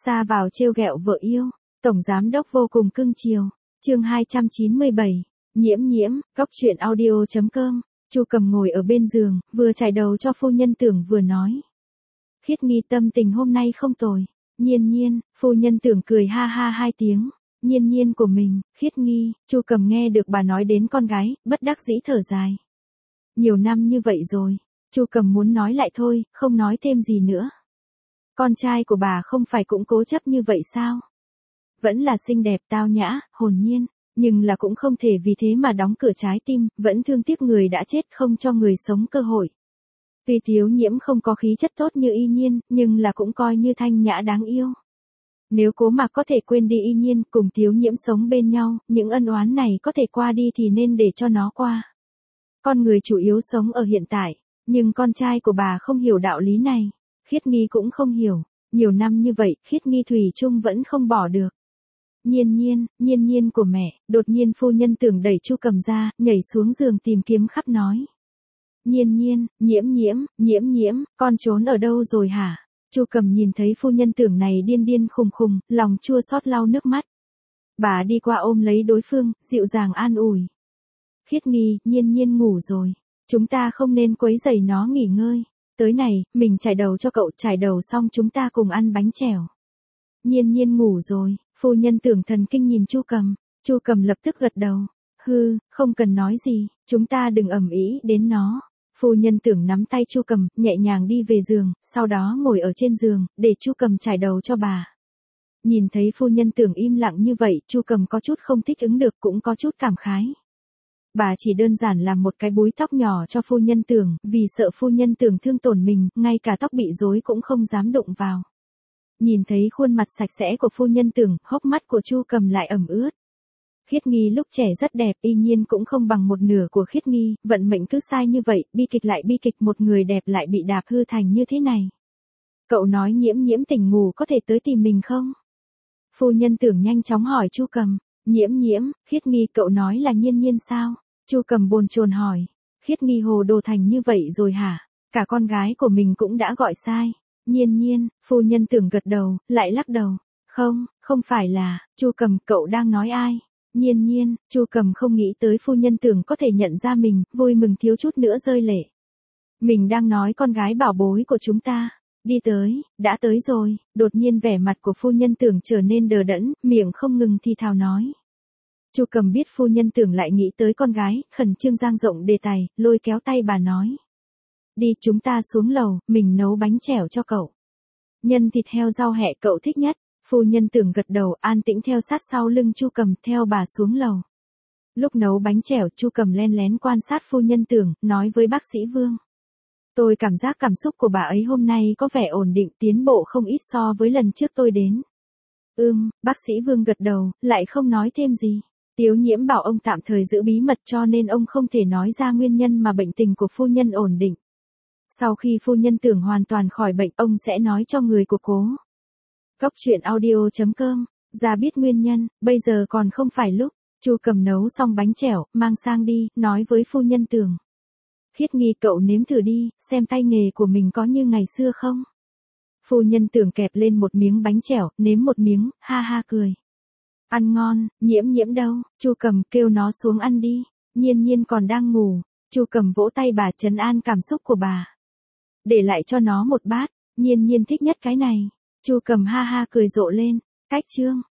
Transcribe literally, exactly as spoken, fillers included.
Ra vào trêu ghẹo vợ yêu, tổng giám đốc vô cùng cưng chiều. Chương hai trăm chín mươi bảy, Nhiễm Nhiễm, góc truyện audio chấm com. Chu Cầm ngồi ở bên giường, vừa chải đầu cho phu nhân Tưởng vừa nói. Khiết Nghi tâm tình hôm nay không tồi. Nhiên Nhiên, phu nhân Tưởng cười ha ha hai tiếng. Nhiên Nhiên của mình, Khiết Nghi. Chu Cầm nghe được bà nói đến con gái, bất đắc dĩ thở dài. Nhiều năm như vậy rồi. Chu Cầm muốn nói lại thôi, không nói thêm gì nữa. Con trai của bà không phải cũng cố chấp như vậy sao? Vẫn là xinh đẹp tao nhã, hồn nhiên, nhưng là cũng không thể vì thế mà đóng cửa trái tim, vẫn thương tiếc người đã chết không cho người sống cơ hội. Tuy Thiếu Nhiễm không có khí chất tốt như Y Nhiên, nhưng là cũng coi như thanh nhã đáng yêu. Nếu Cố Mạc có thể quên đi Y Nhiên, cùng Thiếu Nhiễm sống bên nhau, những ân oán này có thể qua đi thì nên để cho nó qua. Con người chủ yếu sống ở hiện tại, nhưng con trai của bà không hiểu đạo lý này. Khiết Nghi cũng không hiểu, nhiều năm như vậy, Khiết Nghi thủy chung vẫn không bỏ được. Nhiên Nhiên, Nhiên Nhiên của mẹ, đột nhiên phu nhân Tưởng đẩy Chu Cầm ra, nhảy xuống giường tìm kiếm khắp nói. Nhiên Nhiên, Nhiễm Nhiễm, Nhiễm Nhiễm, con trốn ở đâu rồi hả? Chu Cầm nhìn thấy phu nhân Tưởng này điên điên khùng khùng, lòng chua xót lau nước mắt. Bà đi qua ôm lấy đối phương, dịu dàng an ủi. Khiết Nghi, Nhiên Nhiên ngủ rồi, chúng ta không nên quấy rầy nó nghỉ ngơi. Tới này, mình chải đầu cho cậu, chải đầu xong chúng ta cùng ăn bánh chèo. Nhiên Nhiên ngủ rồi, phu nhân Tưởng thần kinh nhìn Chu Cầm, Chu Cầm lập tức gật đầu. Hư, không cần nói gì, chúng ta đừng ầm ĩ đến nó. Phu nhân Tưởng nắm tay Chu Cầm, nhẹ nhàng đi về giường, sau đó ngồi ở trên giường, để Chu Cầm chải đầu cho bà. Nhìn thấy phu nhân Tưởng im lặng như vậy, Chu Cầm có chút không thích ứng được, cũng có chút cảm khái. Bà chỉ đơn giản làm một cái búi tóc nhỏ cho phu nhân Tưởng, vì sợ phu nhân Tưởng thương tổn mình, ngay cả tóc bị rối cũng không dám đụng vào. Nhìn thấy khuôn mặt sạch sẽ của phu nhân Tưởng, hốc mắt của Chu Cầm lại ẩm ướt. Khiết Nghi lúc trẻ rất đẹp, Y Nhiên cũng không bằng một nửa của Khiết Nghi, vận mệnh cứ sai như vậy, bi kịch lại bi kịch, một người đẹp lại bị đạp hư thành như thế này. Cậu nói Nhiễm Nhiễm tỉnh ngủ có thể tới tìm mình không? Phu nhân Tưởng nhanh chóng hỏi Chu Cầm. Nhiễm Nhiễm, Khiết Nghi cậu nói là Nhiên Nhiên sao? Chu Cầm bồn chồn hỏi. Khiết Nghi hồ đồ thành như vậy rồi hả? Cả con gái của mình cũng đã gọi sai. Nhiên Nhiên, phu nhân Tưởng gật đầu, lại lắc đầu. Không, không phải là, Chu Cầm, cậu đang nói ai? Nhiên Nhiên, Chu Cầm không nghĩ tới phu nhân Tưởng có thể nhận ra mình, vui mừng thiếu chút nữa rơi lệ. Mình đang nói con gái bảo bối của chúng ta. Đi tới, đã tới rồi, đột nhiên vẻ mặt của phu nhân Tưởng trở nên đờ đẫn, miệng không ngừng thì thào nói. Chu Cầm biết phu nhân Tưởng lại nghĩ tới con gái, khẩn trương dang rộng đề tài, lôi kéo tay bà nói. Đi chúng ta xuống lầu, mình nấu bánh chèo cho cậu. Nhân thịt heo rau hẹ cậu thích nhất. Phu nhân Tưởng gật đầu, an tĩnh theo sát sau lưng Chu Cầm, theo bà xuống lầu. Lúc nấu bánh chèo, Chu Cầm len lén quan sát phu nhân Tưởng, nói với bác sĩ Vương. Tôi cảm giác cảm xúc của bà ấy hôm nay có vẻ ổn định, tiến bộ không ít so với lần trước tôi đến. Ừm, bác sĩ Vương gật đầu, lại không nói thêm gì. Tiếu Nhiễm bảo ông tạm thời giữ bí mật cho nên ông không thể nói ra nguyên nhân mà bệnh tình của phu nhân ổn định. Sau khi phu nhân Tưởng hoàn toàn khỏi bệnh, ông sẽ nói cho người của Cố. Góc truyện audio chấm com, ra biết nguyên nhân, bây giờ còn không phải lúc. Chu Cầm nấu xong bánh chèo, mang sang đi, nói với phu nhân Tưởng. Khiết Nghi cậu nếm thử đi, xem tay nghề của mình có như ngày xưa không? Phu nhân Tưởng kẹp lên một miếng bánh chèo, nếm một miếng, ha ha cười. Ăn ngon, Nhiễm Nhiễm đâu? Chu Cầm kêu nó xuống ăn đi. Nhiên Nhiên còn đang ngủ. Chu Cầm vỗ tay bà trấn an cảm xúc của bà. Để lại cho nó một bát, Nhiên Nhiên thích nhất cái này. Chu Cầm ha ha cười rộ lên. Cách chương.